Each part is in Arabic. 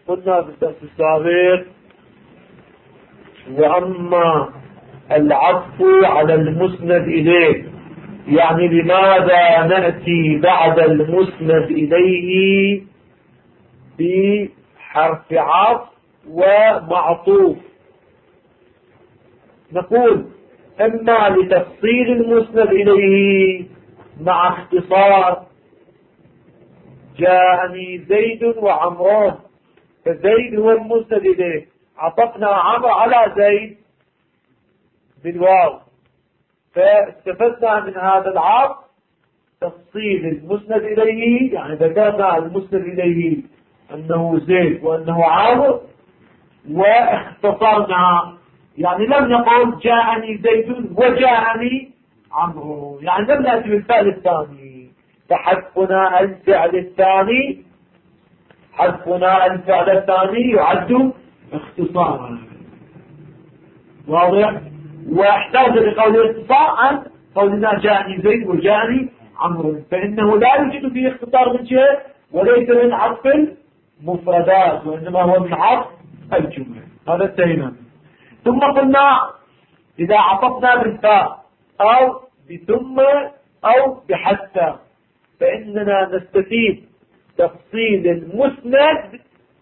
قلنا في الدرس السابق: وأما العطف على المسند إليه، يعني لماذا نأتي بعد المسند إليه بحرف عطف ومعطوف؟ نقول: إما لتفصيل المسند إليه مع اختصار. جاءني زيد وعمران، فزيد هو المسند إليه، عطفنا عمرو على زيد بالواو، فاستفدنا من هذا العطف تفصيل المسند إليه، يعني ذكرنا المسند إليه أنه زيد وأنه عمرو، واختصرنا، يعني لم نقل جاءني زيد وجاءني عمرو، يعني لم نأتي بالفعل الثاني. فحذفنا الفعل الثاني، حذفنا الفعل الثاني يعد اختصارا. واضح؟ واحتاج لقول الاختصار عن قولنا جاءني زيد وجاءني عمرو، فإنه لا يوجد فيه اختصار من جهة، وليس من عطف المفردات، وإنما هو من عطف الجملة. هذا انتهينا. ثم قلنا: إذا عطفنا بالفاء أو بثم أو بحتى، فإننا نستفيد تفصيل المسند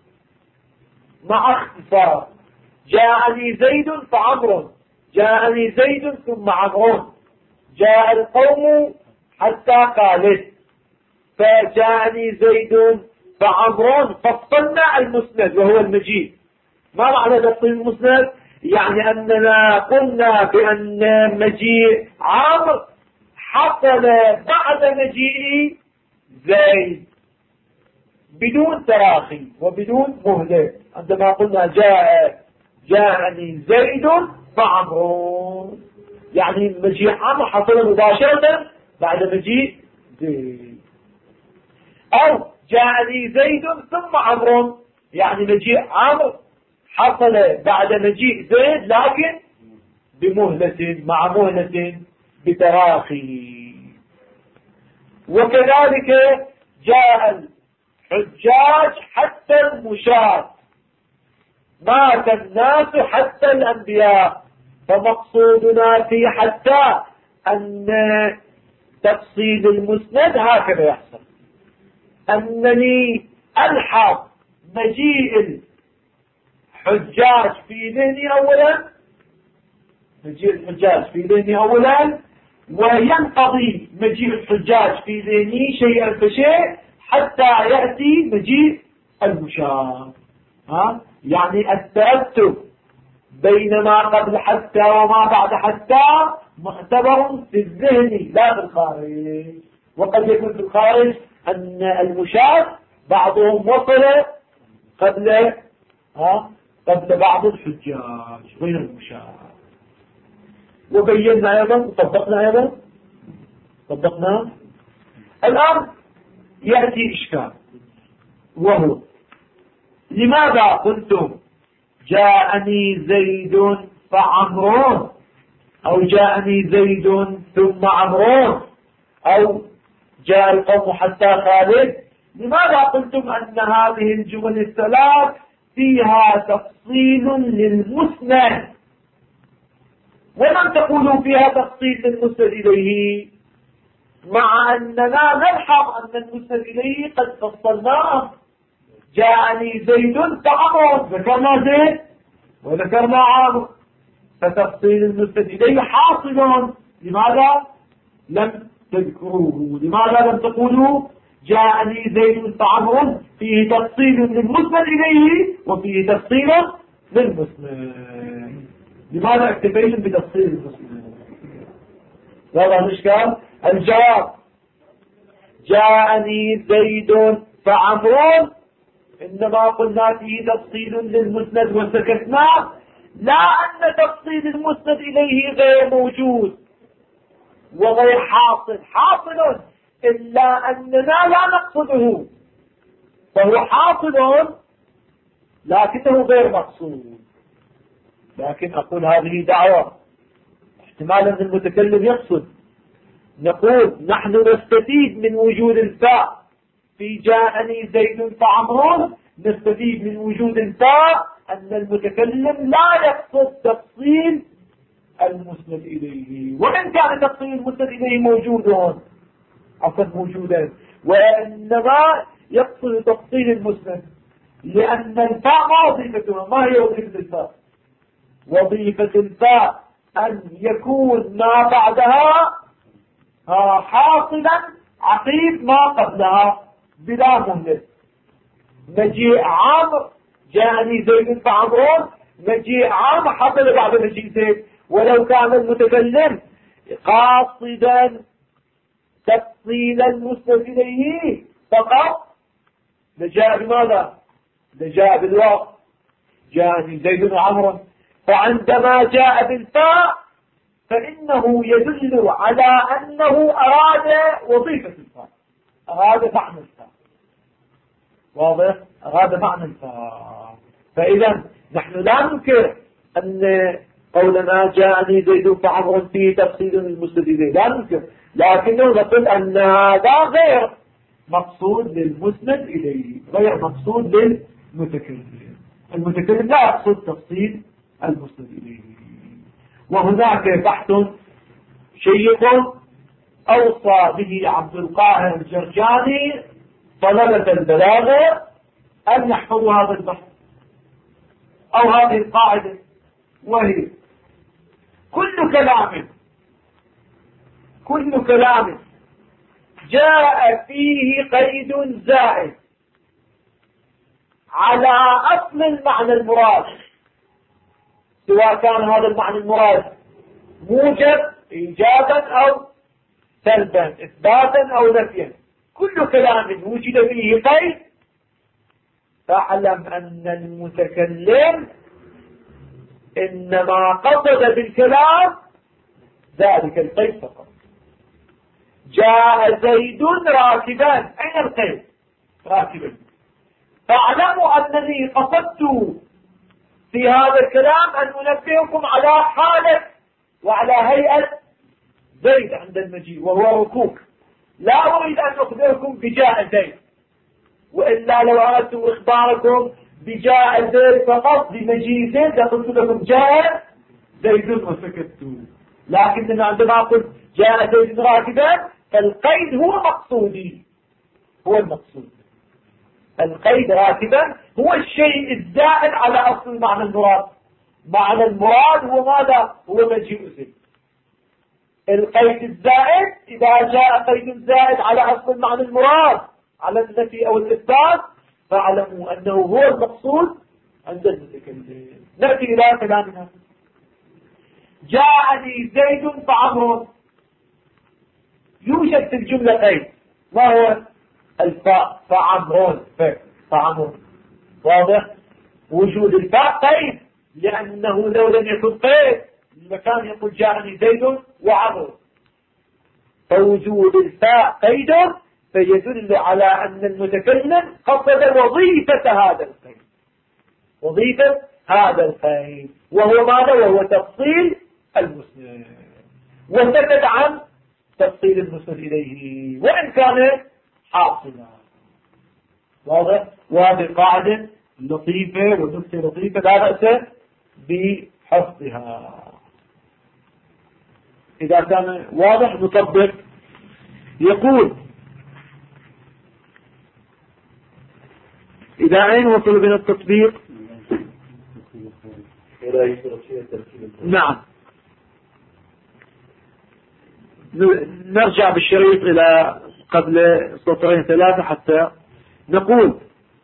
مع اختصار. جاءني زيد فعمر، جاءني زيد ثم عمر، جاء القوم حتى خالد، فجاءني زيد فعمر، فصلنا المسند وهو المجيء. ما معنى تفصيل المسند؟ يعني أننا قلنا بأن مجيء عمرو حصل بعد مجيء زيد بدون تراخي وبدون مهلة. عندما قلنا جاءني زيد فعمرو، يعني مجيء عمرو حصل مباشرة بعد مجيء زيد. أو جاءني زيد ثم عمرو، يعني مجيء عمرو حصل بعد مجيء زيد لكن بمهلة، مع مهلة بتراخي. وكذلك جاء الحجاج حتى المشاة، مات الناس حتى الأنبياء. فمقصودنا في حتى أن تفصيل المسند هكذا يحصل: أنني ألحق مجيء الحجاج في ذهني أولا، مجيء الحجاج في ذهني أولا، وينقضي مجيء الحجاج في ذهني شيئا فشيء حتى يأتي مجيء المشاة. يعني الترتب بين ما قبل حتى وما بعد حتى معتبر في الذهن لا في الخارج. وقد يكون في الخارج أن المشاة بعضهم وصل قبل بعض الحجاج بين المشاة. وبينا أيضا وطبقنا طبقنا. الآن يأتي إشكال، وهو: لماذا قلتم جاءني زيد فعمرون، أو جاءني زيد ثم عمرون، أو جاء القوم حتى خالد؟ لماذا قلتم أن هذه الجمل الثلاث فيها تفصيل للمسند ولم تقولوا فيها تفصيل للمسند إليه، مع أننا نلحظ أن المسند إليه قد فصلناه؟ جاءني زيد فعمر، ذكرنا زيد وذكرنا عمرو، فتفصيل المسند إليه حاصل. لماذا لم تذكروه؟ لماذا لم تقولوا جاءني زيد فعمر؟ فيه تفصيل للمسند إليه وفيه تفصيل للمسند. لماذا اكتفيتم بتفصيل المسند؟ هذا الإشكال. الجواب: جاءني زيد فعمر إنما قلنا فيه تفصيل للمسند وسكتنا، لا أن تفصيل المسند إليه غير موجود وغير حاصل إلا أننا لا نقصده، فهو حاصل لكنه غير مقصود. لكن أقول هذه دعوة، احتمال أن المتكلم يقصد. نقول: نحن نستفيد من وجود الفاء في جاءني زيد فعمرون نستفيد من وجود الفاء أن المتكلم لا يقصد تفصيل المسند إليه، وإن كان تفصيل المسند إليه موجودا، وإنما يقصد تفصيل المسند، لأن الفاء ما وظيفتها. ما هي وظيفة الفاء؟ وظيفة الفاء أن يكون ما بعدها حاصلا عقيب ما قبلها بلا مهلة. مجيء عامر جاءني زيد فعمرون، مجيء عامر حصل بعد مجيء زيد. ولو كان المتكلم قاصدا تفصيل المسند إليه فقط لجاء بماذا؟ لجاء بالوقت جاءني زيد وعمر. فعندما جاء بالفاء فإنه يدل على أنه أراد وظيفة الفاء، أراد معنى الفاء. واضح؟ أراد معنى الفاء. فإذا نحن لا ننكر أن قولنا جاءني زيد فعمر فيه تفصيل المسند إليه، لا ننكر، لكنه نقول أن هذا غير مقصود للمسند إليه، غير مقصود للمتكلم. المتكلم لا يقصد تفصيل المسند إليه. وهناك بحث شيق أوصى به عبد القاهر الجرجاني طلبة البلاغة أن يحفظوا هذا البحث أو هذه القاعدة، وهي كل كلام جاء فيه قيد زائد على أصل المعنى المراد، سواء كان هذا المعنى المراد موجب إيجابا أو سلبا، إثباتا أو نفيا، كل كلام وجد فيه قيد فاعلم أن المتكلم إنما قصد بالكلام ذلك القيد فقط. جاء زيد راكبا، أين القيد؟ راكبا. فاعلموا أنني قصدت في هذا الكلام أن أنبهكم على حالة وعلى هيئة زيد عند المجيء وهو ركوب. لا أريد أن أخبركم بجاء زيد، وإلا لو أردت إخباركم بجاء زيد فقط بمجيء زيد لقلت لكم جاء زيد وسكت. لكننا عندما قلت جاء زيد راكبا فالقيد هو مقصودي، هو المقصود. القيد راكبا هو الشيء الزائد على أصل المعنى المراد. معنى المراد هو ماذا؟ هو مجيء زيد. القيد الزائد إذا جاء قيد زائد على أصل المعنى المراد على النفي أو الإثبات فاعلموا أنه هو المقصود عند المتكلم. نأتي إلى كلامنا. جاءني زيد فعمر، يوجد في الجملة قيد، ما هو؟ الفاء، فعمرون، فعمر. واضح؟ وجود الفاء قيد، لأنه لو لم يكن قيد لكان يقول جاءني زيد وعمر. فوجود الفاء قيد فيدل على أن المتكلم قصد وظيفة هذا القيد، وظيفة هذا القيد وهو ماذا؟ وهو تفصيل المسند، وسكت عن تفصيل المسند إليه وإن كان حاصلا. واضح؟ وهذه قاعدة لطيفة ونكتة لطيفة لا بأس بحفظها. إذا كان واضح نطبق. يقول إذا أين وصل بنا التطبيق؟ نعم، نرجع بالشريط إلى قبل سطرين ثلاثة حتى نقول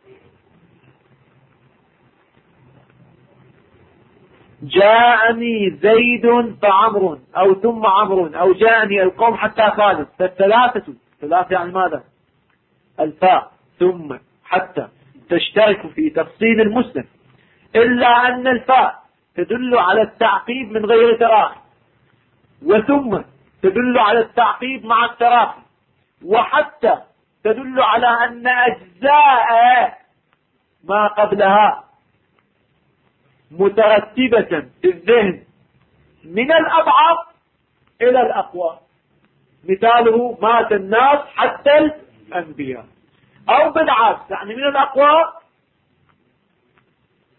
جاءني زيد فعمر أو ثم عمر أو جاءني القوم حتى ثالث. فالثلاثة يعني ماذا؟ الفاء ثم حتى تشترك في تفصيل المسند، إلا أن الفاء تدل على التعقيب من غير تراخي، وثم تدل على التعقيب مع التراخي، وحتى تدل على أن أجزاء ما قبلها مترتبة في الذهن من الأضعف إلى الأقوى. مثاله مات الناس حتى الأنبياء، أو بالعكس يعني من الأقوى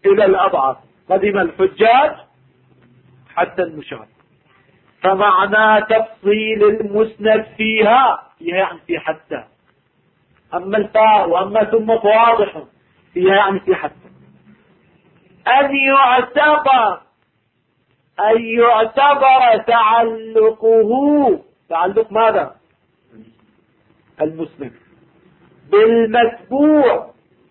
إلى الأضعف، قدم الحجاج حتى المشاة. فمعنى تفصيل المسند فيها يعني في حتى. أما الفاء وأما ثم واضح فيها يعني في حتى. أن يعتبر تعلق ماذا؟ المسند بالمتبوع.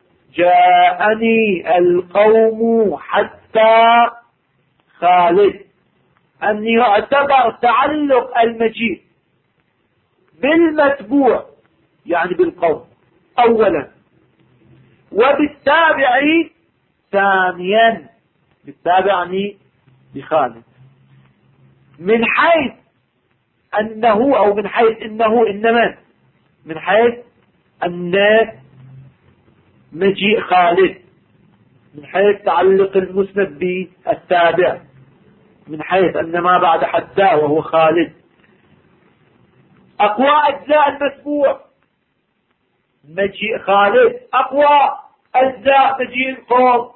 جاءني القوم حتى خالد. أن يعتبر تعلق المجيء بالمتبوع يعني بالقوم أولا، وبالتابع ثانيا. بالتابع يعني بخالد، من حيث أنه أو من حيث إنه إنما من حيث أن مجيء خالد، من حيث تعلق المسند بالتابع، من حيث أن ما بعد حتى وهو خالد. أقوى أجزاء المتبوع مجيء خالد، أقوى أجزاء مجيء القوم،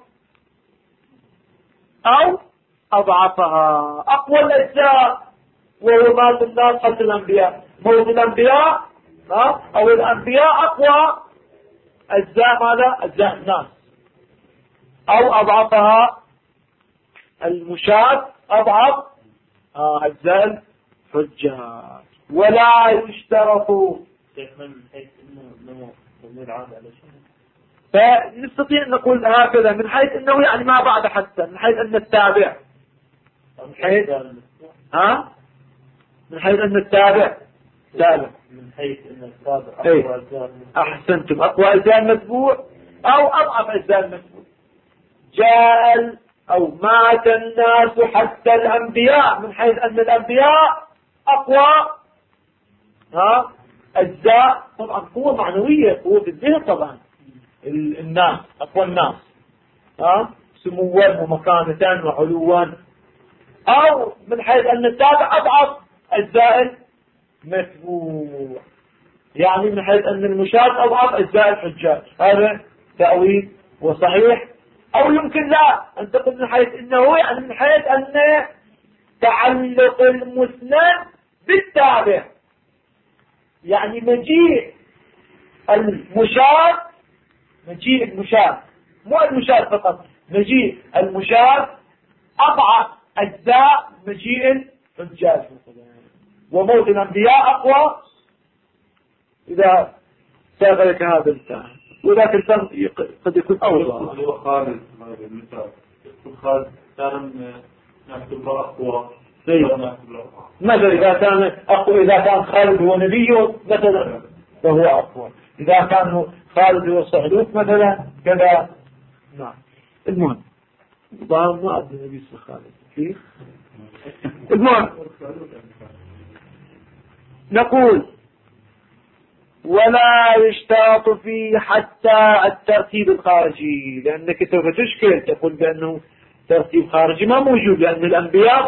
أو أضعفها. أقوى الأجزاء وهو مات الناس حتى الأنبياء، موت الأنبياء أو الأنبياء أقوى أجزاء ماذا؟ أجزاء الناس. أو أضعفها المشاة، أضعف أجزاء الحجاج. ولا يشترط، فنستطيع أن نقول هكذا من حيث أنه يعني ما بعد حتى، من حيث أن التابع، من حيث أن التابع تابع، من حيث أن التابع أقوى أجزاء. أحسنتم، أقوى أجزاء المتبوع أو أضعف أجزاء المتبوع. جاء أو مات الناس حتى الأنبياء، من حيث أن الأنبياء أقوى أجزاء، طبعا قوة معنوية، قوة في الذهن طبعا. الناس أقوى الناس سموا ومكانة وعلوا. أو من حيث أن التابع أضعف أجزاء المتبوع، يعني من حيث أن المشاة أضعف أجزاء الحجاج. هذا تأويل وصحيح. أو يمكن لا أن تقول من حيث إنه يعني من حيث أن تعلق المسند بالتابع، يعني مجيء المشاة مو المشاة فقط، مجيء المشاة أضعف أجزاء مجيء الحجاج، وموت الأنبياء أقوى إذا سابلك هذا الإنسان. وذاك الإنسان قد يكون أوضى. خالد خالد كان نكتب له أقوى. مثلا إذا كان أقوى، إذا كان خالد هو نبي مثلا فهو أقوى، إذا كان خالد هو صعلوك مثلا كذا. نعم. المهم ما أدري نبي اسمه خالد كيف. المهم نقول ولا يشترط فيه حتى الترتيب الخارجي، لأنك سوف تشكل تقول بأنه ترتيب خارجي ما موجود، لأن الأنبياء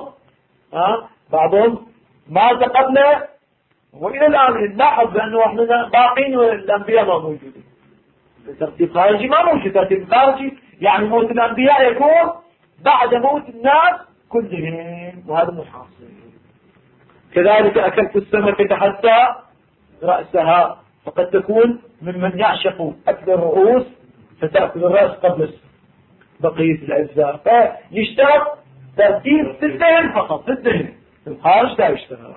بعضهم مات قبله وإلى الآن نلاحظ بأنه احنا باقين والأنبياء ما موجودين. ترتيب خارجي ما موجود. ترتيب خارجي يعني موت الأنبياء يكون بعد موت الناس كلهم، وهذا مش حاصل. كذلك أكلت السمكة حتى رأسها، فقد تكون ممن يعشق أكل الرؤوس فتأكل الرأس قبل بقية الأجزاء. فيشترط ترتيب في الذهن فقط، في الذهن، في الخارج لا يشترط.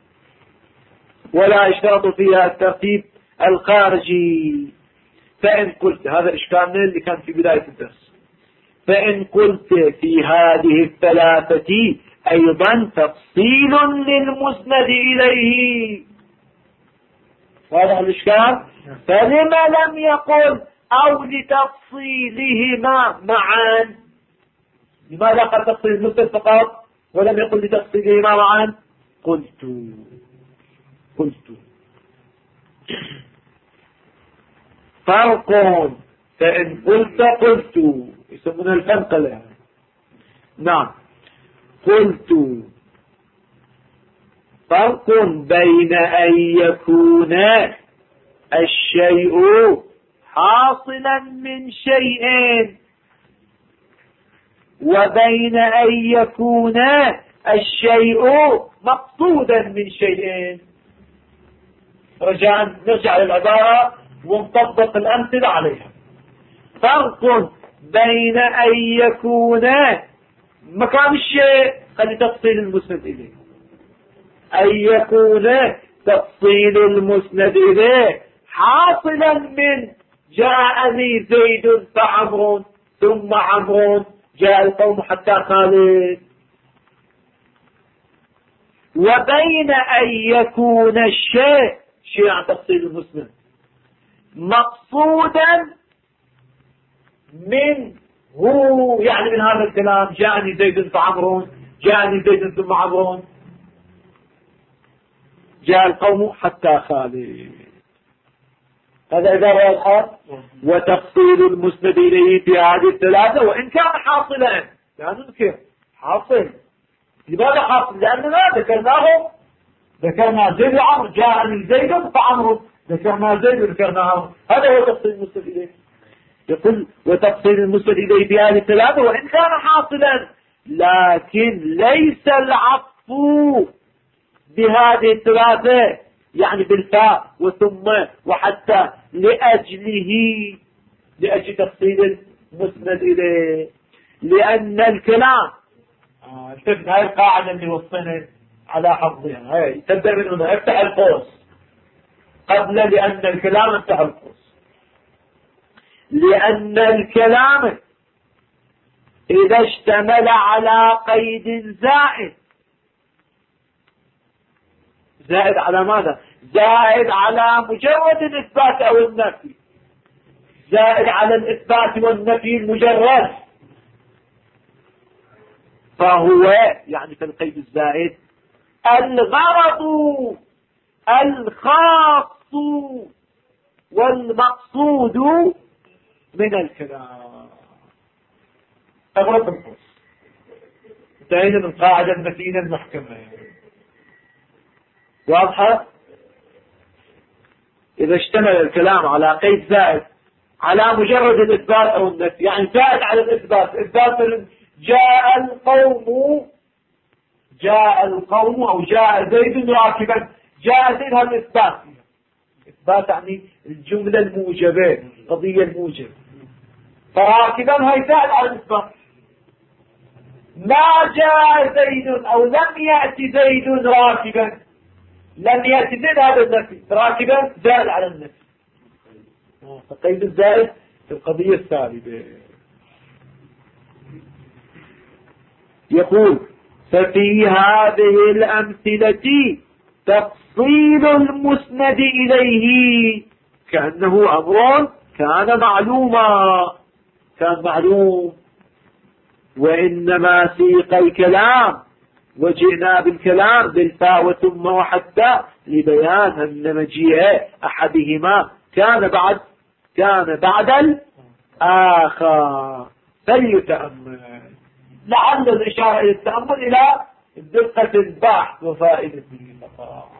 ولا يشترط فيها الترتيب الخارجي. فإن قلت، هذا إشكالنا اللي كان في بداية الدرس، فإن قلت في هذه الثلاثة أيضا تفصيل للمسند إليه، واضح الإشكال؟ فلما لم يقل أو لتفصيلهما معا؟ لماذا قال تفصيل المسند فقط ولم يقل لتفصيلهما معا؟ قلت فرق. فإن قلت يسمونها الفنقلة. نعم. قلت فرق بين أن يكون الشيء حاصلا من شيء وبين أن يكون الشيء مقصودا من شيء. نرجع للعبارة ونطبق الأمثلة عليها. فرق بين أن يكون مكان الشيء، خلي تفصيل المسند إليه، أن يكون تفصيل المسند إليه حاصلا من جاءني زيد فعمر ثم عمر جاء القوم حتى خالد، وبين أن يكون الشيء شيء عن تفصيل المسند مقصودا من هو، يعني من هذا الكلام جاءني زيد فعمر، جاءني زيد ثم عمر جاء القوم حتى خالد. هذا إذا واضح. وتفصيل المسند إليه في هذه الثلاثة وإن كان حاصلا، لا ننكر حاصل. لماذا حاصل؟ لأننا ذكرنا زيد وعمر، جاءني زيد فعمر، ذكرنا زيد وذكرنا عمر، هذا هو تفصيل المسند إليه. يقول وتفصيل المسند إليه في هذه الثلاثة وإن كان حاصلا، لكن ليس العطف بهذه الثلاثة يعني بالفاء وثم وحتى لأجل تفصيل المسند إليه، لأن الكلام انتبه هاي القاعدة اللي وصلنا على حفظها، هاي تبدأ من هنا، افتح القوس قبل لأن الكلام، افتح القوس. لأن الكلام إذا اشتمل على قيد زائد على ماذا؟ زائد على مجرد الإثبات أو النفي، زائد على الإثبات والنفي المجرد، فهو يعني في القيد الزائد الغرض الخاص والمقصود من الكلام. أغرب القوس. انتهينا من قاعدة المتينة المحكمة. واضحة؟ إذا اشتمل الكلام على قيد زائد على مجرد الإثبات أو النفي، يعني زائد على الإثبات، إثبات جاء القوم أو جاء زيد راكبا، جاء زيد هذا إثبات، إثبات يعني الجملة الموجبة، القضية الموجبة، فراكبا هي زائد على الإثبات. ما جاء زيد أو لم يأتي زيد راكبا، لم يأتي زيد هذا النفي، راكبا زائد على النفي، فقيد الزائد في القضية الثالثة. يقول ففي هذه الأمثلة تفصيل المسند إليه كأنه أمر كان معلوم، وإنما سيق الكلام وجئنا بالكلام بالفاء وثم وحتى لبيان أن مجيء أحدهما كان بعد الآخر. فليتأمل، لعل الإشارة إلى التأمل إلى دقة البحث وفائدته فقط.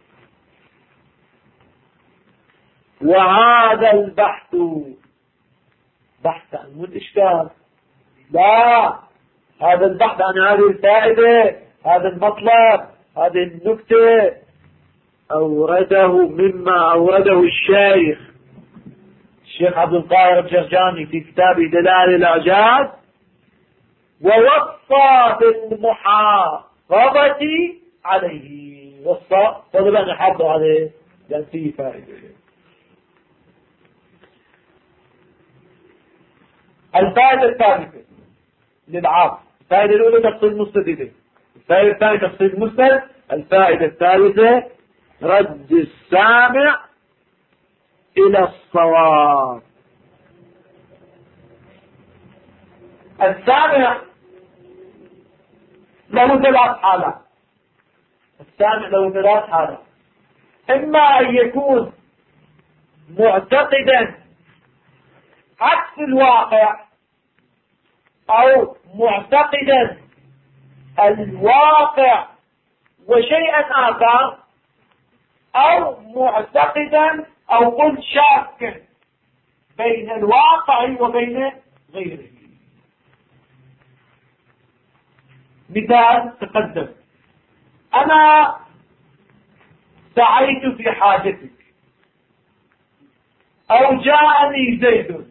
وهذا البحث بحث عن الإشكال، لا، هذا البحث عن هذه الفائدة، هذا المطلب، هذه النكتة أورده مما أورده الشيخ عبد القاهر الجرجاني في كتابه دلائل الإعجاز، ووصى بالمحافظة عليه، وصى طلب أن يحافظ عليه لأن فيه فائدة. الفائدة الثالثة للعاص، الفائدة الأولى تفصيل المسند إليه، الفائدة الثانية تفصيل المسند، الفائدة الثالثة رد السامع إلى الصواب. السامع له ثلاث حالات، إما أن يكون معتقدا عكس الواقع، أو معتقدا الواقع وشيئا آخر، أو معتقدا أو قل شاكا بين الواقع وبين غيره. مثال تقدم: أنا سعيت في حاجتك، أو جاءني زيد.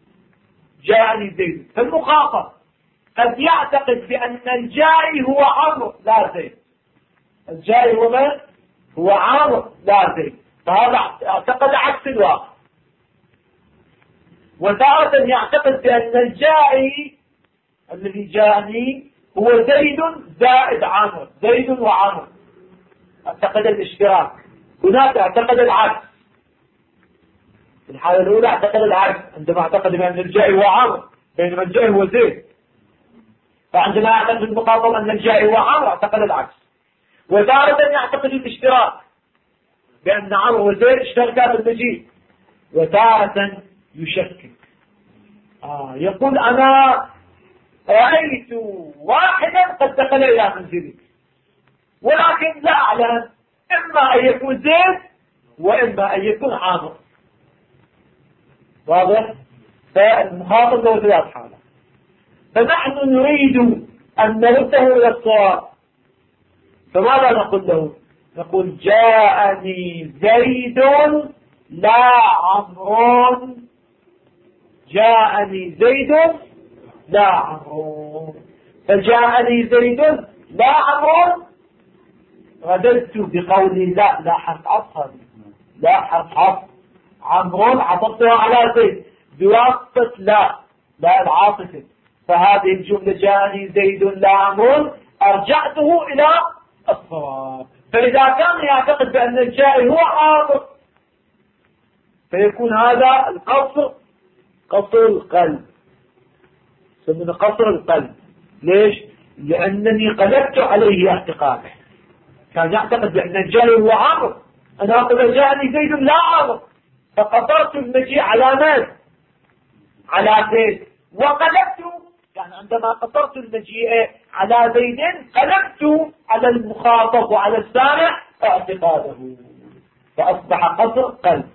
فالمخاطب قد يعتقد بأن الجائي هو عمرو لا زيد. الجائي هو من؟ هو عمرو لا زيد. فهذا اعتقد عكس الواقع. وتارة يعتقد بأن الجائي الذي جاءني هو زيد زائد عمرو، زيد وعمرو. اعتقد الاشتراك. هناك اعتقد العكس. في الحالة الأولى اعتقد العكس عندما اعتقد بأن الجائي هو عمرو بينما الجائي هو زيد. فعندما يعتقد المخاطب أن الجائي هو عمرو اعتقد العكس. وتارة يعتقد الاشتراك بأن عمرو وزيد اشتركا في المجيء. وتارة يشكك. يقول: أنا رأيت واحدا قد دخل إلى منزلي، ولكن لا أعلم إما أن يكون زيد وإما أن يكون عمرو. واضح؟ فالمخاطب له ثلاث حالات. فنحن نريد أن نرده إلى الصواب. فماذا نقول له؟ نقول: جاءني زيد لا عمرو. جاءني زيد لا عمرو. فجاءني زيد لا عمرو رددت بقولي لا حرف عطف، لا حرف عطف. عمرو عطفتها على زيد بواسطة لا العاطفة. فهذه الجملة جاءني زيد لا عمرو أرجعته إلى الصواب. فإذا كان يعتقد بأن الجائي هو عمرو فيكون هذا القصر قصر القلب. سمينا قصر القلب. ليش؟ لأنني قلبت عليه اعتقاده. كان يعتقد بأن الجائي هو عمرو، أنا أقول جاءني زيد لا عمرو، فقصرت المجيء على من؟ على زيد. وقلبت، يعني عندما قصرت المجيء على زيد قلبت على المخاطب وعلى السامع اعتقاده، فأصبح قصر قلب.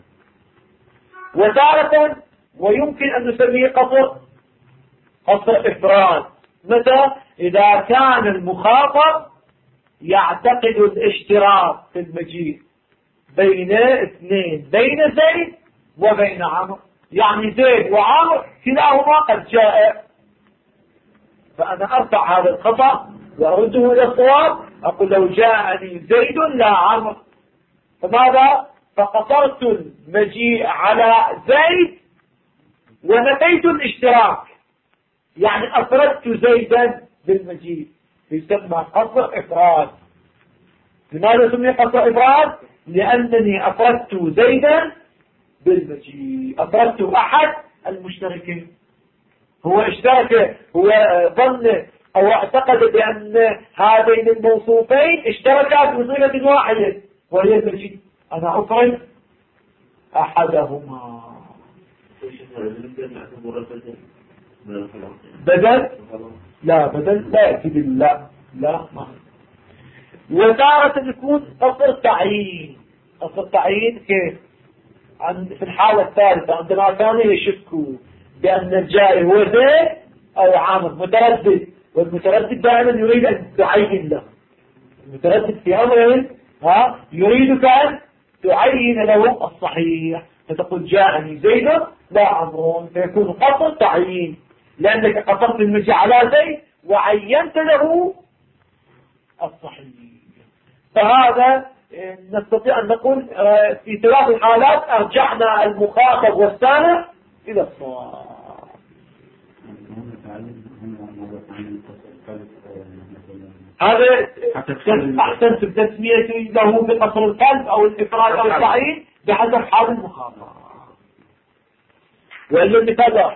وتارة ويمكن أن نسميه قصر إفراد. متى؟ إذا كان المخاطب يعتقد الاشتراك في المجيء بين اثنين، بين زيد وبين عمرو، يعني زيد وعمرو كلاهما قد جاء، فأنا أرفع هذا الخطأ وأرده إلى الصواب. أقول: لو جاءني زيد لا عمرو. فماذا؟ فقصرت المجيء على زيد ونفيت الاشتراك، يعني أفردت زيدا بالمجيء، يسمى قصر إفراد. لماذا سمي قصر إفراد؟ لأنني أفردت زيدا بالمجيء، أفردت أحد المشتركين. هو اشترك، هو ظن أو اعتقد بأن هذين الموصوفين اشتركا في صيغة واحدة وهي المجيء. أنا أفرد أحدهما. بدل؟ لا، بدل لا يأتي بالله، لا ما. وتارة يكون قصر تعيين. قصر تعيين كيف؟ في الحالة الثالثة عندما كانوا يشكوا بأن الجائي هو زيد أو عامر متردد، والمتردد دائما يريد أن تعين له. المتردد في أمر يريدك أن تعين له الصحيح، فتقول: جاءني زيد لا عمرو، فيكون قصر تعيين لأنك قصرت المجيء على زيد وعينت له الصحيح. فهذا نستطيع أن نقول في ثلاث الحالات أرجعنا المخاطب والسامع إلى الصواب. هذا أحسنت بتسمية له بقصر القلب أو الإفراد أو التعيين بحسب حال المخاطب. وإلا المثال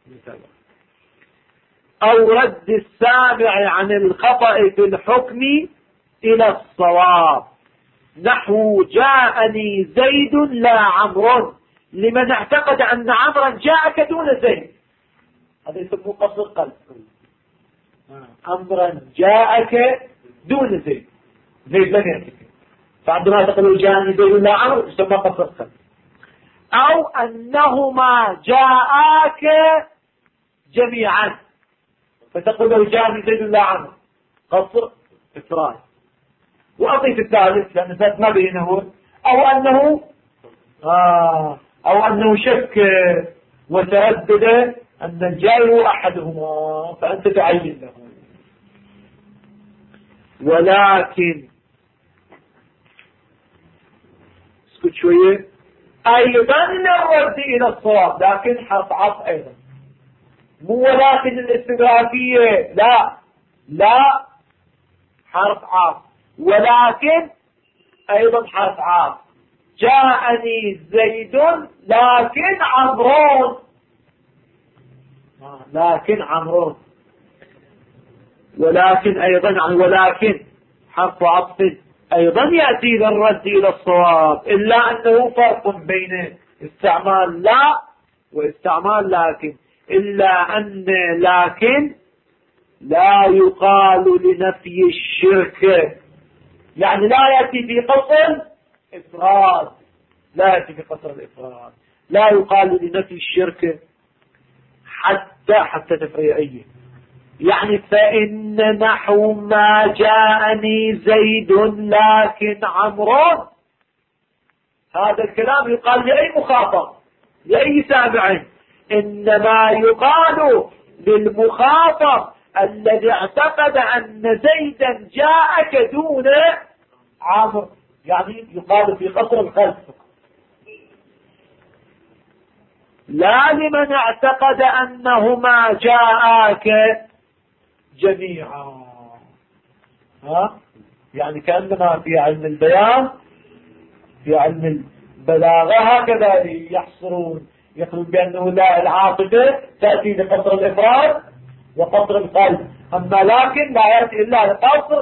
أو رد السامع عن الخطأ في الحكم إلى الصواب، نحو: جاءني زيد لا عمرو، لمن اعتقد أن عمرا جاءك دون زيد. هذا يسموه قصر قلب. عمرا جاءك دون زيد، زيد لم يأتك، فعندما تقول جاءني زيد لا عمرو يسمى قصر قلب. أو أنهما جاءك جميعا، فتقول له جاءني زيد لا عمرو، قصر إفراد. وأضيف الثالث لأن الثالث ما بينه، أو أنه شك وتردد أن الجاي هو أحدهما فأنت تعين له. ولكن اسكت شوية، أيضا الرد إلى الصواب، لكن حرف عطف أيضا، مو ولكن الاستغراقية، لا حرف عطف، ولكن أيضا حرف عطف. جاءني زيد لكن عمرو، ولكن أيضا ولكن حرف عطف أيضا يأتي للرد إلى الصواب، إلا أنه فرق بين استعمال لا واستعمال لكن، إلا أن لكن لا يقال لنفي الشرك، يعني لا يأتي في قصر إفراد، لا يأتي في قصر الإفراد، لا يقال لنفي الشرك حتى تفريعية. يعني فإن نحو ما جاءني زيد لكن عمرو، هذا الكلام يقال لأي مخاطب لأي سامع، إنما يقال للمخاطب الذي اعتقد أن زيدا جاءك دون عمرو، يعني يقال في قصر الخلف، لا لمن اعتقد أنهما جاءك جميعا. يعني كأنما في علم البيان، في علم البلاغة هكذا يحصرون، يقولون بأنه لا، العاطفة تأتي لقصر الإفراد وقصر القلب، أما لكن لا يأتي إلا لقصر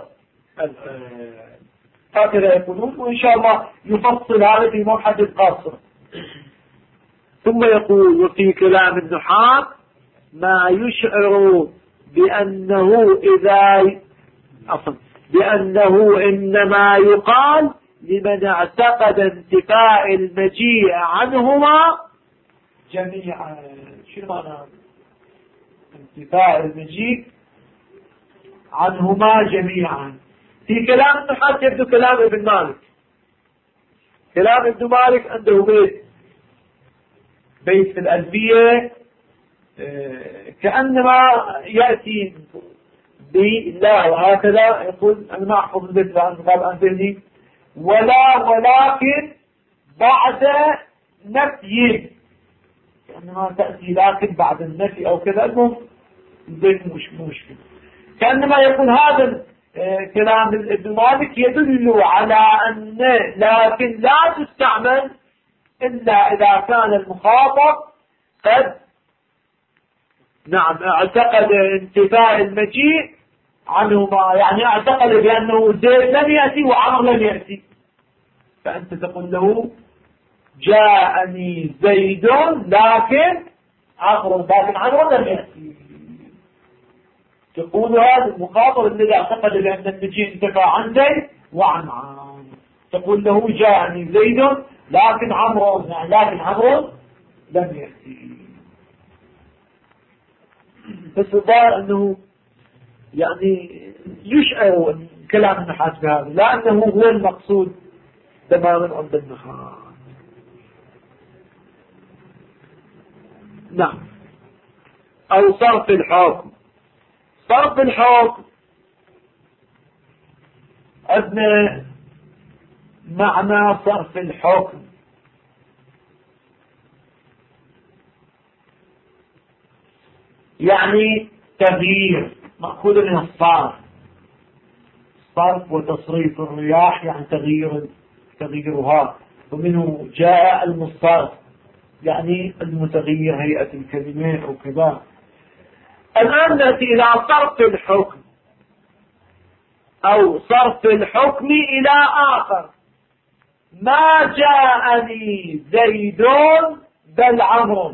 هكذا يقولون. وإن شاء الله يفصل هذا في مبحث القصر. ثم يقول وفي كلام النحاة ما يشعر بأنه إنما يقال لمن اعتقد انتفاء المجيء عنهما جميعا. شو معنى انتفاء المجيء عنهما جميعا؟ في كلام النحاة يبدو كلام ابن مالك. كلام ابن مالك عنده بيت في الألفية كأنما يأتي بالله وهكذا، يقول أنا ما أحفظ البيت لأن قال أنزلني ولكن بعد نفي، كأنما تأتي لكن بعد النفي أو كذا، المهم البيت مش مشكلة. كأنما يقول هذا كلام ابن مالك يدل على أن لكن لا تستعمل إلا إذا كان المخاطب قد اعتقد انتفاء المجيء عنهما، يعني اعتقد بأنه زيد لم يأتي وعمر لم يأتي، فأنت تقول له جاءني زيد لكن عمر لم يأتي. تقول هذا المخاطب الذي اعتقد بأن المجيء انتفى عن زيد وعن عمر، تقول له جاءني زيد لكن عمرو لم يأتي. بس الظاهر أنه يعني يشعر كلام النحاة بهذا، لا أنه هو المقصود تماما عند النحاة. نعم. أو صرف الحكم. صرف الحكم عندنا معنى صرف الحكم يعني تغيير، مأخوذ من الصرف، صرف وتصريف الرياح يعني تغييرها، ومنه جاء المصرف يعني المتغير هيئة الكلمات أو كذا. الآن نأتي إلى صرف الحكم أو صرف الحكم إلى آخر. ما جاءني زيد بل عمرو،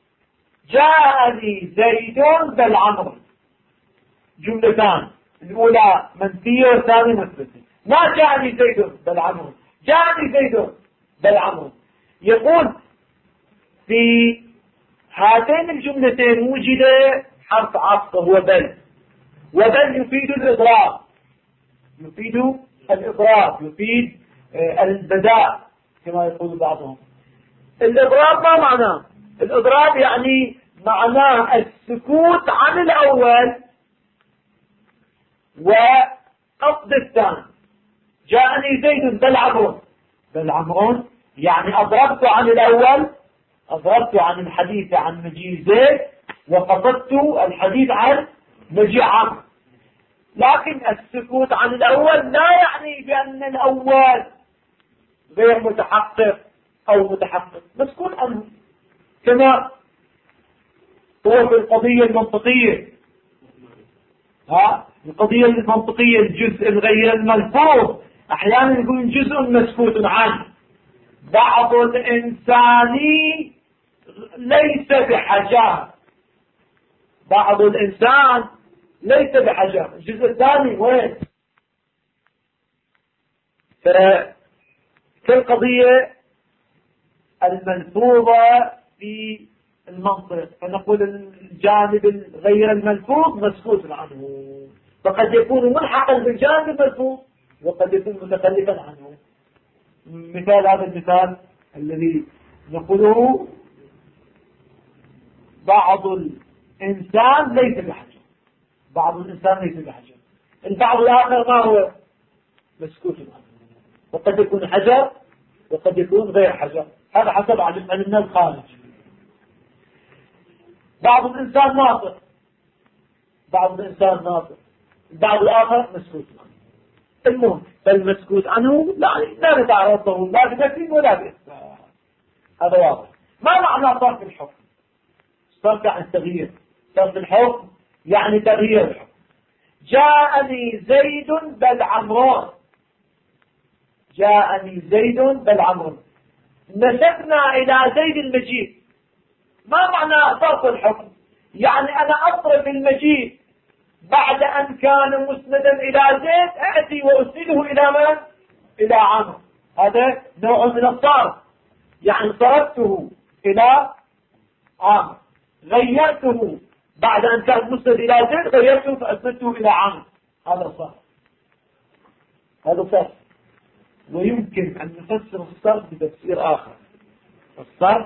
جاءني زيد بل عمرو، جملتان، الأولى منفية والثانية مثبتة. ما جاءني زيد بل عمرو، جاءني زيد بل عمرو. يقول في هاتين الجملتين وجد حرف عطف وهو بل، وبل يفيد الإضراب، يفيد الإضراب، يفيد البداء كما يقول بعضهم. الإضراب ما معناه؟ الإضراب يعني معناه السكوت عن الأول وقصد الثاني. جاءني زيد بل عمرو، بل عمرو يعني أضربت عن الأول، أضربت عن الحديث عن مجيء زيد وقصدت الحديث عن مجيء عمرو. لكن السكوت عن الأول لا يعني بأن الأول غير متحقق أو متحقق، مسكوت عنه، كما هو في القضية المنطقية. القضية المنطقية الجزء الغير الملفوظ أحيانا يكون جزء مسكوت عنه. بعض الإنسان ليس بحجر، بعض الإنسان ليس بحجر. الجزء الثاني وين؟ كالقضية الملفوظة في المنطق، فنقول الجانب الغير الملفوظ مسكوت عنه، فقد يكون ملحقا بالجانب الملفوظ وقد يكون متخلفا عنه. مثال هذا المثال الذي نقوله بعض الإنسان ليس بحجر، بعض الإنسان ليس بحجر، البعض الآخر ما هو مسكوت عنه، وقد يكون حجر وقد يكون غير حجر، هذا حسب علمنا الخارج. بعض الإنسان ناطق، بعض الإنسان ناطق، البعض الآخر مسكوت عنه. المهم فالمسكوت عنه لا نتعرض له لا بنفي ولا بإثبات، هذا واضح. ما معنى صرف الحكم؟ صرف يعني التغيير، صرف الحكم يعني تغيير الحكم. جاءني زيد بل عمرو، جاءني زيد بل عمرو، نسبنا إلى زيد المجيء. ما معنى صرف الحكم؟ يعني أنا أصرف المجيء بعد أن كان مسندا إلى زيد، أأتي وأسنده إلى من؟ إلى عمرو. هذا نوع من الصرف، يعني صرفته إلى عمرو، غيرته بعد أن كان مسند إلى زيد، غيرته فأسندته إلى عمرو، هذا صرف، هذا صرف. ويمكن أن نفسر الصرف بتفسير آخر. الصرف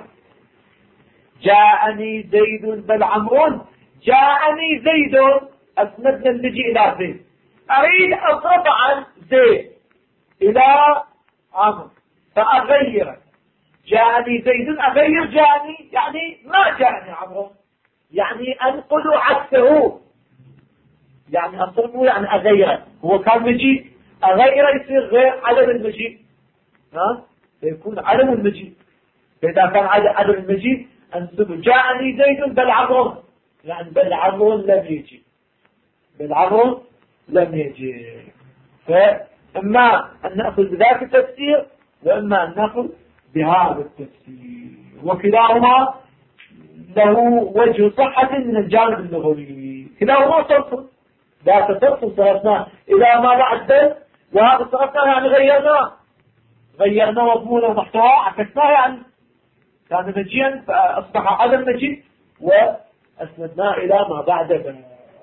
جاءني زيد بل عمرو، جاءني زيد أسندنا المجيء إلى زيد، أريد أصرف عن زيد إلى عمرو فأغير، جاءني زيد أغير جاءني يعني ما جاءني عمرو، يعني أنقل عكسه، يعني أصرفه يعني أغيره. هو كان مجيء، أغيره يصير غير عدم المجيء، فيكون عدم المجيء. فإذا كان عدم المجيء أنسبه جاءني زيد بل عمرو، يعني بل عمرو لم يجي، بل عمرو لم يجي. فإما أن نأخذ بذاك التفسير وإما أن نأخذ بهذا التفسير، وكلاهما له وجه صحة من الجانب اللغوي، كلاهما صرف. ذاك صرف صرفناه إلى ما بعد بل، وهذا صرفناه يعني غيرنا مضمونه ومحتواه، عكسناه يعني كان مجيئا فأصبح عدم مجيء وأسندناه إلى ما بعد بل.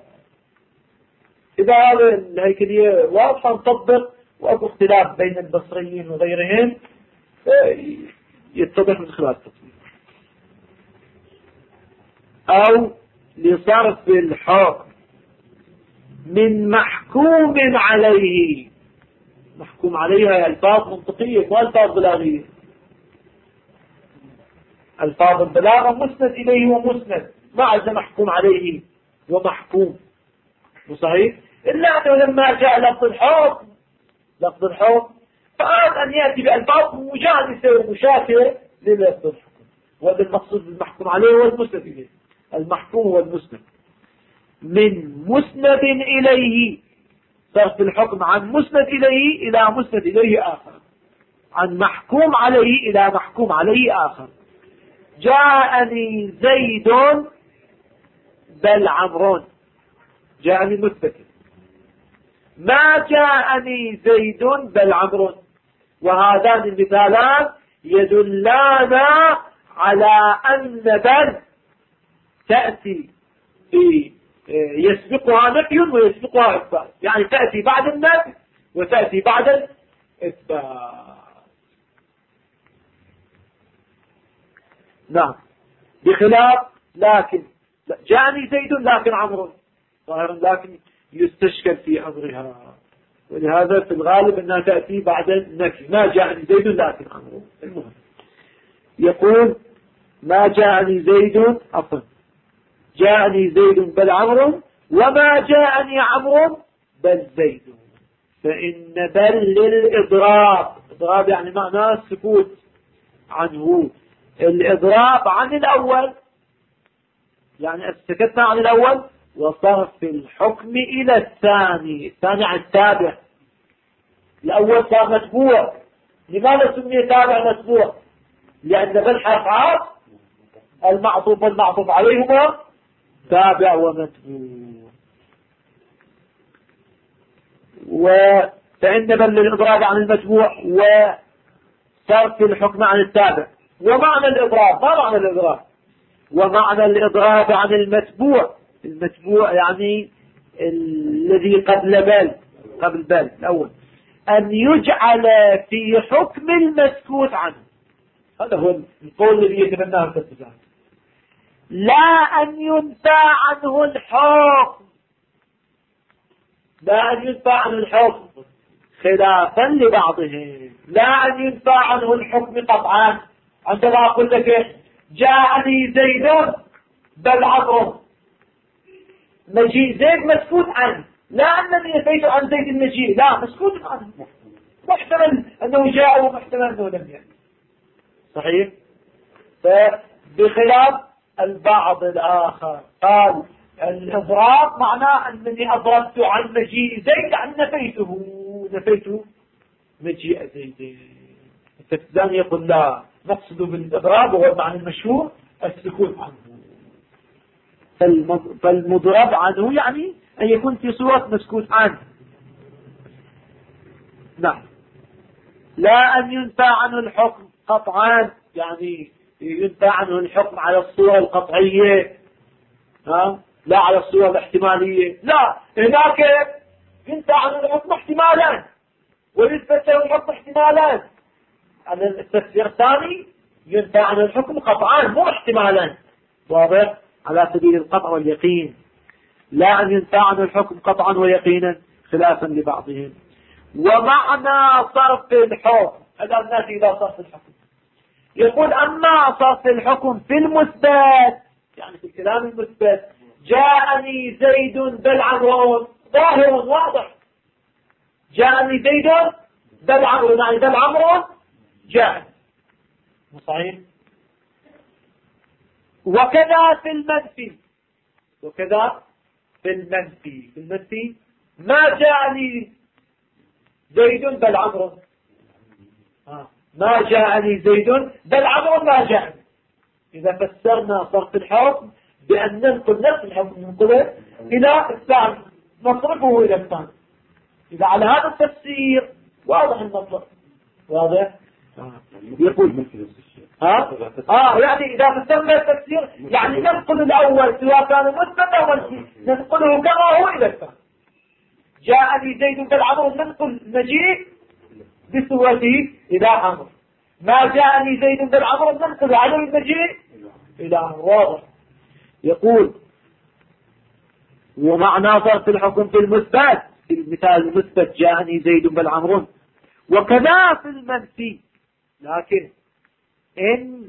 إذا هذه الهيكلية واضحة نطبق، وأكو اختلاف بين البصريين وغيرهم يتضح من خلال التطبيق. أو لصرف الحكم من محكوم عليه، محكوم عليها ألفاظ منطقية والفاظ بلاغية. ألفاظ البلاغة مسند إليه ومسند، ما عندنا محكوم عليه ومحكوم، وصحيح إلا أنه لما جاء لفظ الحكم، لفظ الحكم فأراد أن يأتي بألفاظ مجانسة ومشاكلة للفظ الحكم، وهذا المقصود بالمحكوم عليه والمسند إليه. المحكوم والمسند من مسند إليه، صرف الحكم عن مسند إليه إلى مسند إليه آخر، عن محكوم عليه إلى محكوم عليه آخر. جاءني زيد بل عمرو، جاءني مثبت، ما جاءني زيد بل عمرو. وهذان المثالان يدلان على أن بل تأتي في يسبقها نفي ويسبقها إثبات، يعني تأتي بعد النفي وتأتي بعد الإثبات. نعم. بخلاف لكن جاءني زيد لكن عمرو ظاهرا، لكن يستشكل في أمرها، ولهذا في الغالب أنها تأتي بعد النفي. ما جاءني زيد لكن عمرو. المهم يقول ما جاءني زيد عفوا جاءني زيد بل عمرو، وما جاءني عمرو بل زيد. فإن بل للإضراب، إضراب يعني معناه السكوت عنه، الإضراب عن الأول يعني سكتنا عن الأول، وصرف الحكم إلى الثاني عن التابع. الأول صار متبوع. لماذا سمي تابع متبوع؟ لأن بالحرف عاطف المعطوف والمعطوف عليهما تابع ومتبوع. فإن بل للإضراب عن المتبوع وصرف الحكم عن التابع. ومعنى الإضراب، ما معنى الإضراب؟ ومعنى الإضراب عن المتبوع، المتبوع يعني الذي قبل بل الأول، أن يجعل في حكم المسكوت عنه. هذا هو القول الذي يتبناه الكتاب، لا أن ينفى عنه الحكم، لا أن ينفى عنه الحكم خلافا لبعضهم، لا أن ينفى عنه الحكم قطعا. عندما أقول لك جاءني زيد بل عمرو، مجيء زيد مسكوت عنه، لا أنني نفيت عن زيد المجيء، لا، مسكوت عنه، محتمل أنه جاء ومحتمل أنه لم يأتي. صحيح؟ فبخلاف البعض الآخر قال الإضراب معناه أنني أضربت عن مجيء زيد، عن نفيت مجيء زيد. التفزان يقول لا، نقصد بالإضراب وهو معنى المشهور السكوت عنه. فالمضرب عنه يعني أن يكون في صورة مسكوت عنه. نعم. لا أن ينفى عنه الحكم قطعا، يعني ينفى عنه الحكم على الصورة القطعية، لا على الصورة الاحتمالية. لا، هناك ينفى عنه الحكم احتمالا ويثبت له الحكم احتمالا. على التفسير الثاني ينفى عنه الحكم قطعا مو احتمالا، واضح؟ على سبيل القطع واليقين. لا أن ينفى عنه الحكم قطعا ويقينا خلافا لبعضهم. ومعنى صرف الحكم، الآن نأتي إلى صرف الحكم. يقول أما صرف الحكم في المثبت، يعني في الكلام المثبت، جاءني زيد بل عمرو، ظاهر واضح، جاءني زيد بل عمرو، يعني بل عمرو جاء، صحيح؟ وكذا في المنفي، وكذا في المنفي ما جاءني زيد بل عمرو، ما جاءني زيد بل عمرو ما جاءني. إذا فسرنا صرف الحكم بأن ننقل نفس الحكم ننقله إلى الثاني، نصرفه إلى الثاني. إذا على هذا التفسير واضح المطلب، واضح؟ يقول يعني إذا فسرنا التفسير يعني ننقل الأول سواء كان مثبت أو منفي، ننقله كما هو إلى الثاني. جاءني زيد بل عمرو، ننقل مجيء بصورته إلى عمرو. ما جاءني زيد بل عمرو، ننقل عليه المجيء إلى عمرو، واضح؟ يقول ومعنى صرف الحكم في المثبت، في المثال المثبت جاءني زيد بل عمرو، وكذا في المنفي. لكن إن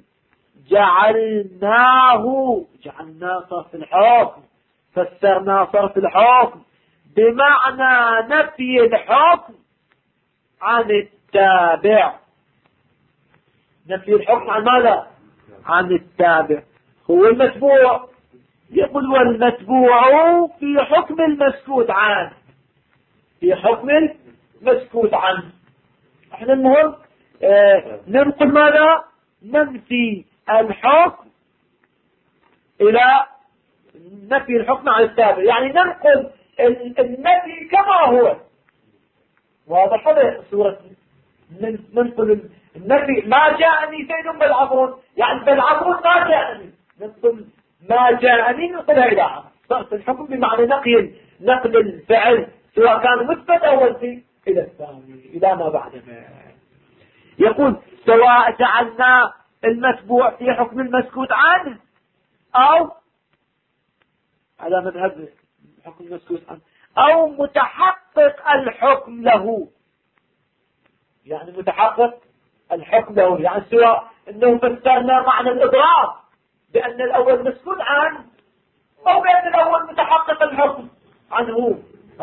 جعلنا صرف الحكم، فسرنا صرف الحكم بمعنى نفي الحكم عن التابع. نفي الحكم عن ماذا؟ عن التابع. هو المتبوع، يقول والمتبوع في حكم المسكوت عنه، في حكم المسكوت عنه. احنا المهم ننقل ماذا؟ ننفي الحكم إلى نفي الحكم عن التابع، يعني ننقل النفي كما هو، واضح؟ هذا صورة ننقل النفي. ما جاءني زيد بل عمرو، يعني بل عمرو ما جاءني، ننقل ما جاءني ننقلها إلى عمرو. صرف الحكم بمعنى نقل الفعل سواء كان مثبت أو منفي إلى الثاني إلى ما بعد ما. يقول سواء جعلنا المتبوع في حكم المسكوت عنه أو على مذهب حكم المسكوت عنه أو متحقق الحكم له. يعني متحقق الحكم له يعني سواء أنه فسرنا معنى الإضراب بأن الأول مسكوت عنه أو بأن الأول متحقق الحكم عنه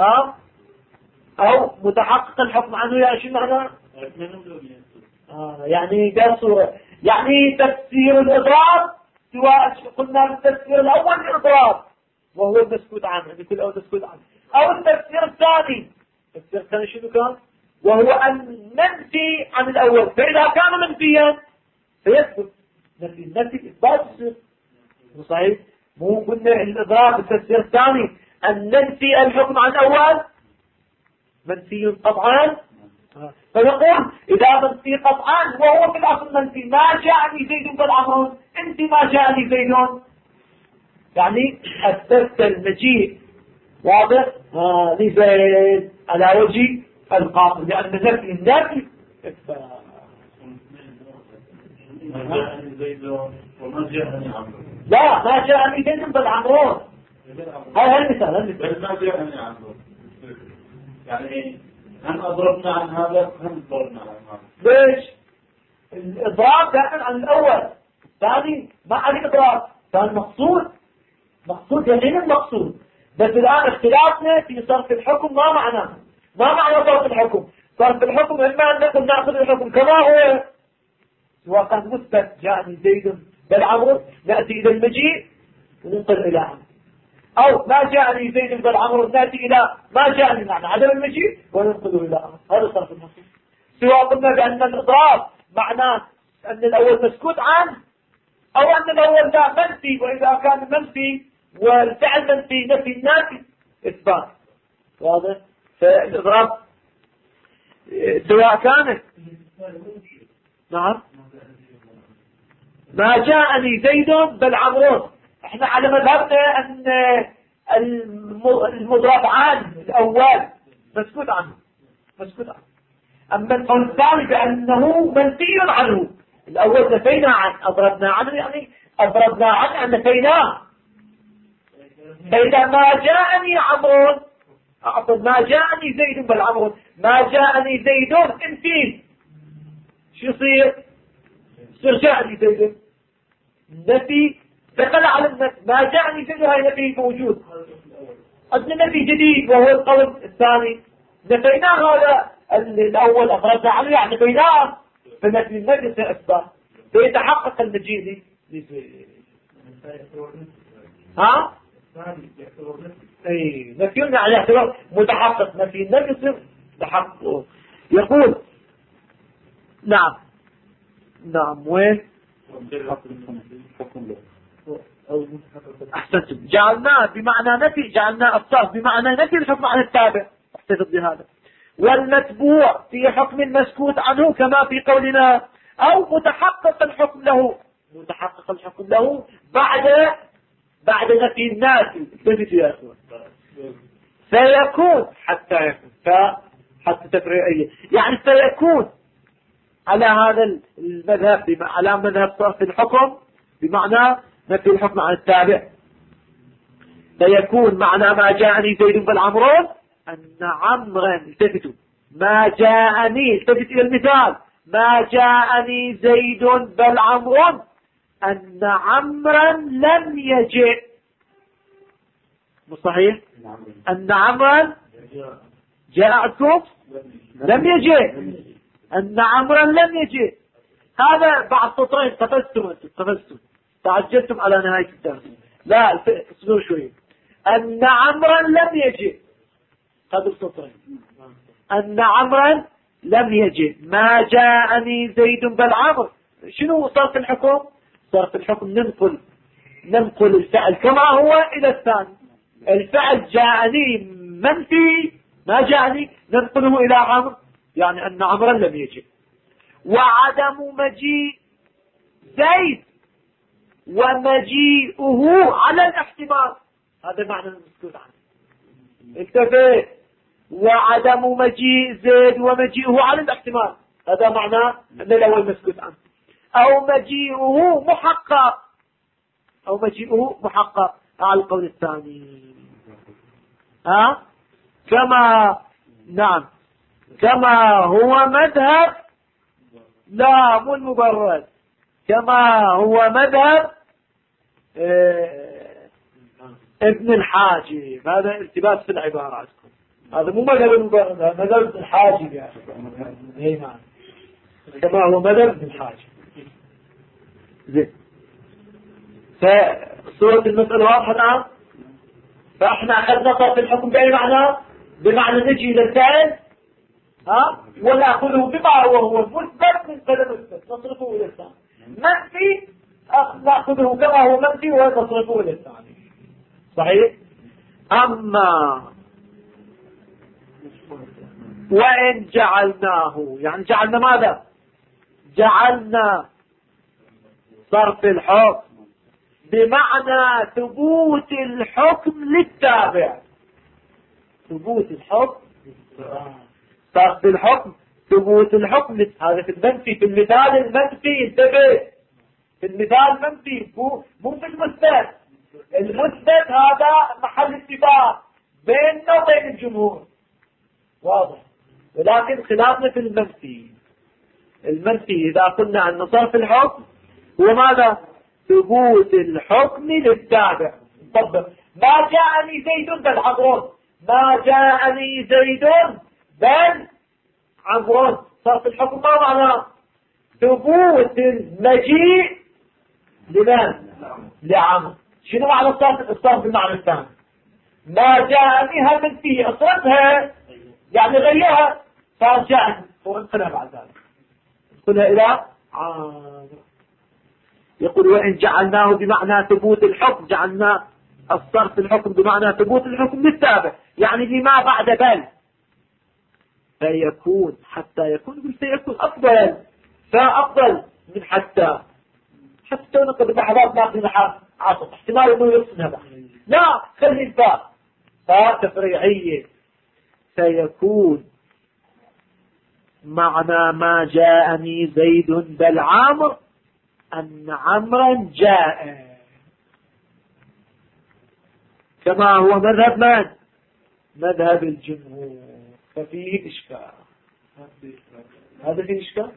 أو متحقق الحكم عنه. يا شو معنى يعني صورة يعني تفسير الإضراب سواء قلنا التفسير الأول الإضراب وهو المسكوت عنه يعني كل أول مسكوت عنه أو التفسير الثاني. التفسير الثاني شنو كان؟ وهو أن ننفي عن الأول فإذا كان منفيا فيثبت نفي إثبات الصيغ صحيح. مو قلنا الإضراب التفسير الثاني أن ننفي الحكم عن الأول منفي قطعا فنقول إذا منفي قطعا وهو في الأصل منفي ما جاءني زيد بل عمرو أنت ما جاءني زيد يعني أثبت المجيء واضح لزيد على وجه القاطع لأن نفي النفي ما جاءني زيد وما جاءني عمرو. لا ما جاءني زيد بل عمرو. هذا المثال ما جاءني عمرو يعني هم أضربنا عن هذا هم أضربنا عن هذا. ليش؟ الإضراب دائما عن الأول الثاني ما عليه إضراب كان مقصود يقينا مقصود. بس الآن اختلافنا في صرف الحكم ما معنى صرف الحكم. صرف الحكم إما أن نقول نأخذ الحكم كما هو سواء كان مثبت جاءني زيد بل عمرو نأتي إلى المجيء وننقل إلى عمرو أو ما جاءني زيد بل عمرو نأتي إلى ما جاءني معنى عدم المجيء وننقله إلى عمرو. هذا صرف الحكم. سواء قلنا بأن الإضراب معناه أن الأول مسكوت عنه أو أن الأول لا منفي وإذا كان منفي والفعل منفي نفي النافي إثبات واضح. فالإضراب سواء كانت نعم ما جاءني زيد بل عمرو احنا على مذهبنا أن المضرب عن الأول مسكوت عنه أما القول الثاني بأنه منفي عنه. الأول نفينا عنه أضربنا عنه يعني أضربنا عنه أن نفيناه. فإذا ما جاءني عمرو ما جاءني زيد بل عمرو ما جاءني زيد انتين شو يصير جاءني زيد نفي دخل على النفي ما جاءني زيد هاي نفي موجود عندنا نفي جديد وهو القول الثاني نفيناه. هذا الأول أخرجنا عنه يعني نفيناه فنفي النفي يصير إثبات فيتحقق المجيء اي نفي على اعتبار متحقق نفي النفي يصير تحقق. يقول نعم وين احسنتم جعلناه بمعنى نفي جعلنا الصرف بمعنى نفي الحكم عن التابع احتفظ بهذا. والمتبوع في حكم المسكوت عنه كما في قولنا او متحقق الحكم له بعد نفي الناس انتبهوا يا اخوان فيكون حتى تفريعية يعني فيكون على هذا المذهب على مذهب صرف الحكم بمعنى نفي الحكم عن التابع. فيكون معنى ما جاءني زيد بل عمرو أن عمرا التفتوا ما جاءني التفت إلى المثال ما جاءني زيد بل عمرو أن عمرا لم يجئ. مو صحيح أن عمرا جاءكم لم يجئ أن عمرا لم يجئ. هذا بعد سطرين قفزتم تعجلتم على نهاية الدرس. لا اصبروا شوي. أن عمرا لم يجئ قبل سطرين أن عمرا لم يجئ ما جاءني زيد بل عمرو. شنو صرف الحكم؟ صرف الحكم ننقل الفعل كما هو إلى الثاني. الفعل جاءني منفي ما جاءني ننقله إلى عمرو يعني أن عمرا لم يجئ. وعدم مجيء زيد ومجيئه على الاحتمال هذا معنى المسكوت عنه. اكتفيت. وعدم مجيء زيد ومجيئه على الاحتمال، هذا معناه أن الأول مسكوت عنه. أو مجيئه محقق، أو مجيئه محقق على القول الثاني. كما نعم كما هو مذهب، لا مو المبرد، كما هو مذهب ابن الحاجب. هذا التباس في العبارات، هذا مو مذهب المبرد، هذا مذهب ابن الحاجب يعني. نعم كما هو مذهب ابن الحاجب. زين، فصورة المسألة واضحة الآن. فاحنا أخذنا صرف الحكم بأي معنى؟ بمعنى نجي للفعل ونأخذه بما هو مثبت من بدل مثبت نصرفه إلى الثاني، منفي نأخذه كما هو منفي ونصرفه إلى الثاني. صحيح؟ أما وإن جعلناه، يعني جعلنا ماذا؟ جعلنا صرف الحكم بمعنى ثبوت الحكم للتابع. ثبوت الحكم، صرف الحكم ثبوت الحكم. هذا في المنفي، في المثال المنفي. انتبه، في المثال المنفي مو في المثبت. المثبت هذا محل اتفاق بيننا وبين الجمهور، واضح. ولكن خلافنا في المنفي. المنفي إذا قلنا أن صرف الحكم هو ماذا؟ ثبوت الحكم للتابع. طبق ما جاءني زيد بل عمرو، ما جاءني زيد بل عمرو. صرف الحكم ما معناه؟ ثبوت المجيء لمن؟ لعمرو. شنو معنى الصرف بالمعنى الثاني؟ ما جاءني هم منفية، اصرفها يعني غيرها، صار جاءني وانقلها بعد ذلك، انقلها إلى عمرو. يقول وإن جعلناه بمعنى ثبوت الحكم، جعلنا الصرف الحكم بمعنى ثبوت الحكم للتابع، يعني لما بعد بل، فيكون حتى يكون سيكون أفضل، فأفضل من حتى نقضي لحظات ناخذ عصر احتمال انه يقصد هذا. لا، خلي الفاء فاء تفريعية. فيكون معنى ما جاءني زيد بل عمرو أن عمرا جاء، كما هو مذهب من؟ مذهب الجمهور. ففيه إشكال. هذا فيه إشكال.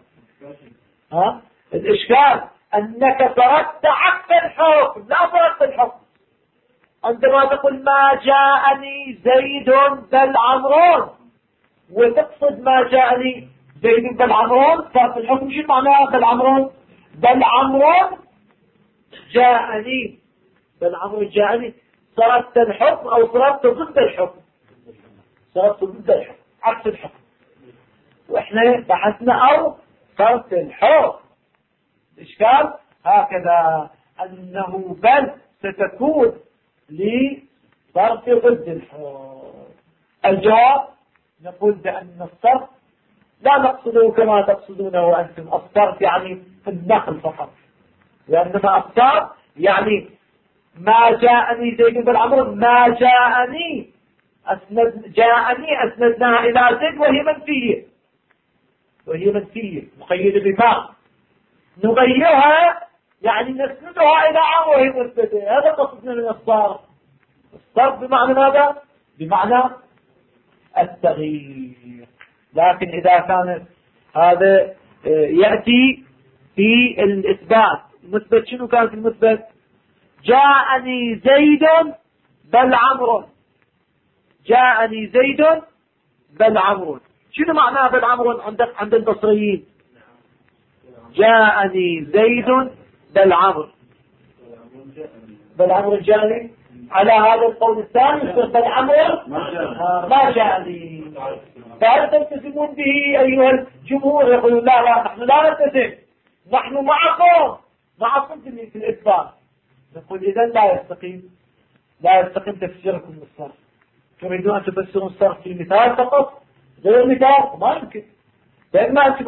الإشكال أنك تردت عكس الحكم، لا تردت الحكم. عندما تقول ما جاءني زيد بل عمرو وتقصد ما جاءني زيد بل عمرو، ففي الحكم شو معناه بل عمرو؟ بل عمرو جاءني، بل عمرو جاءني، صرفت الحكم أو صرفت ضد الحكم، صرفت ضد الحكم عكس الحكم. وإحنا بحثنا أو صرف الحكم. الإشكال هكذا أنه بل ستكون لصرف ضد الحكم. الجواب نقول بأن الصرف لا نقصده كما تقصدونه أنتم. الصرف يعني في النقل فقط، لأنما الصرف يعني ما جاءني زيد بن عمرو، ما جاءني جاءني أسندناها إلى زيد وهي منفية مقيدة بما، نغيرها يعني نسندها إلى عمرو وهي مثبتة. هذا قصدنا من الصرف. الصرف بمعنى ماذا؟ بمعنى التغيير. لكن إذا كان هذا يأتي في الإثبات، المثبت شنو كان في المثبت؟ جاءني زيد بل عمرو، جاءني زيد بل عمرو. شنو معناه بل عمرو عند البصريين؟ جاءني زيد بل عمرو، بل عمرو جاءني. على هذا القول الثاني بل عمرو ما جاءني. فهل تلتزمون به أيها الجمهور؟ يقولون لا نحن لا نلتزم، نحن معكم في الإثبات. نقول إذا لا يستقيم تفسيركم للصرف. تريدون أن تفسرون الصرف في مثال فقط غير مثال؟ ما يمكن. فإما أن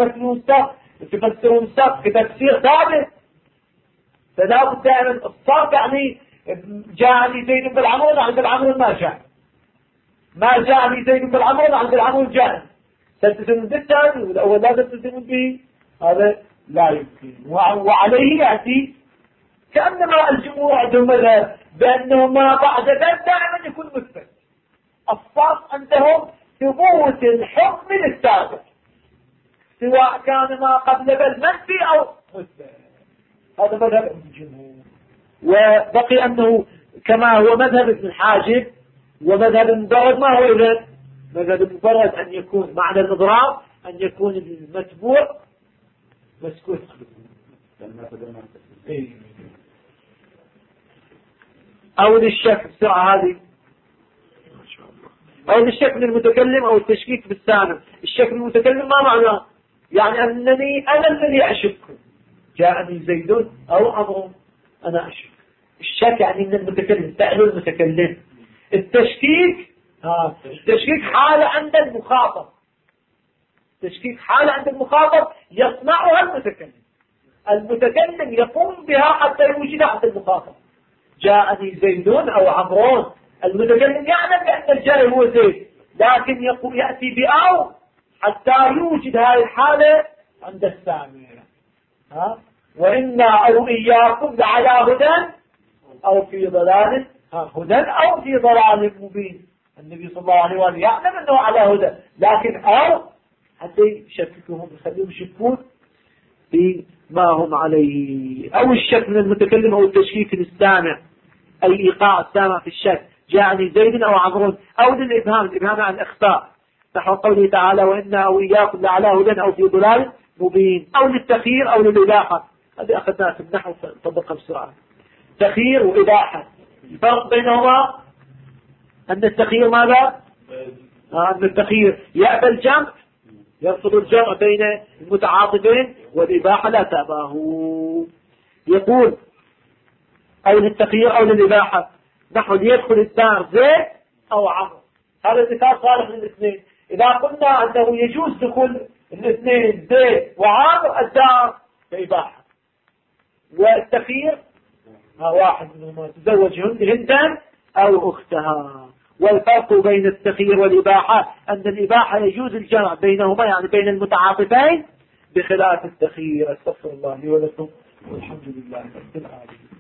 تفسرون الصرف كتفسير ثابت، فلا بد دائما الصرف يعني جاءني زيد بالعمر عند العمر ما جاءني زيد بالعمر عند العمر جاءني. تلتزم بالثاني والأول لا تلتزم به، هذا لا يمكن. وعليه يأتي كأنما الجمهور عندهم مذهب بأنه ما بعد ذلك دائما يكون مثبت. الصاف عندهم ثبوت الحكم للسابق سواء كان ما قبل بالمنفي أو مثبت. هذا مذهب الجمهور. وبقي أنه كما هو مذهب ابن الحاجب ومذهب المبرد، ما هو إذن مذهب المبرد أن يكون معنى الإضراب أن يكون المتبوع مسكوت أو للشك بسرعة هذه، أو للشك من المتكلم أو التشكيك بالسامع. الشك من المتكلم ما معناه؟ يعني أنني أنا الذي أشك، جاءني زيد أو عمرو أنا أشك. الشك يعني من المتكلم، فعل المتكلم. التشكيك التشكيك حالة عند المخاطب، التشكيك حالة عند المخاطب يصنعها المتكلم. المتكلم يقوم بها حتى يوجد عند المخاطب. جاءني زيد أو عمرو، المتكلم يعلم بأن الجار هو زيد، لكن يأتي بأو حتى يوجد هذه الحالة عند السامع. وإنا أو إياكم لعلى هدى أو في ضلال، هدى أو في ضلال مبين. النبي صلى الله عليه وسلم يعلم أنه على هدى، لكن أو حتى يشككهم يخليهم يشكون بما هم عليه. أو الشك من المتكلم أو التشكيك للسامع، أي إيقاع السامع في الشك. جاءني زيد أو عمرو. أو للإبهام، الإبهام عن الإخفاء نحو قوله تعالى وإنا أو إياكم لعلى هدى أو في ضلال مبين. أو للتخيير أو للإباحة، هذه أخذناها في النحو طبقها بسرعة. تخيير وإباحة، الفرق بينهما أن التخيير ماذا؟ أن التخيير يأبى الجمع، يرفض الجمع بين المتعاطفين، والإباحة لا تأباه. يقول أو للتخيير أو للإباحة نحو ليدخل الدار زيد أو عمرو، هذا المثال صالح للاثنين. إذا قلنا أنه يجوز دخول الاثنين زيد وعمرو الدار بإباحة، والتخيير واحد منهما تزوج هندا أو أختها. والفرق بين التخيير والإباحة أن الإباحة يجوز الجمع بينهما، يعني بين المتعاطفين، بخلاف التخيير. استغفر الله لي ولكم والحمد لله رب العالمين.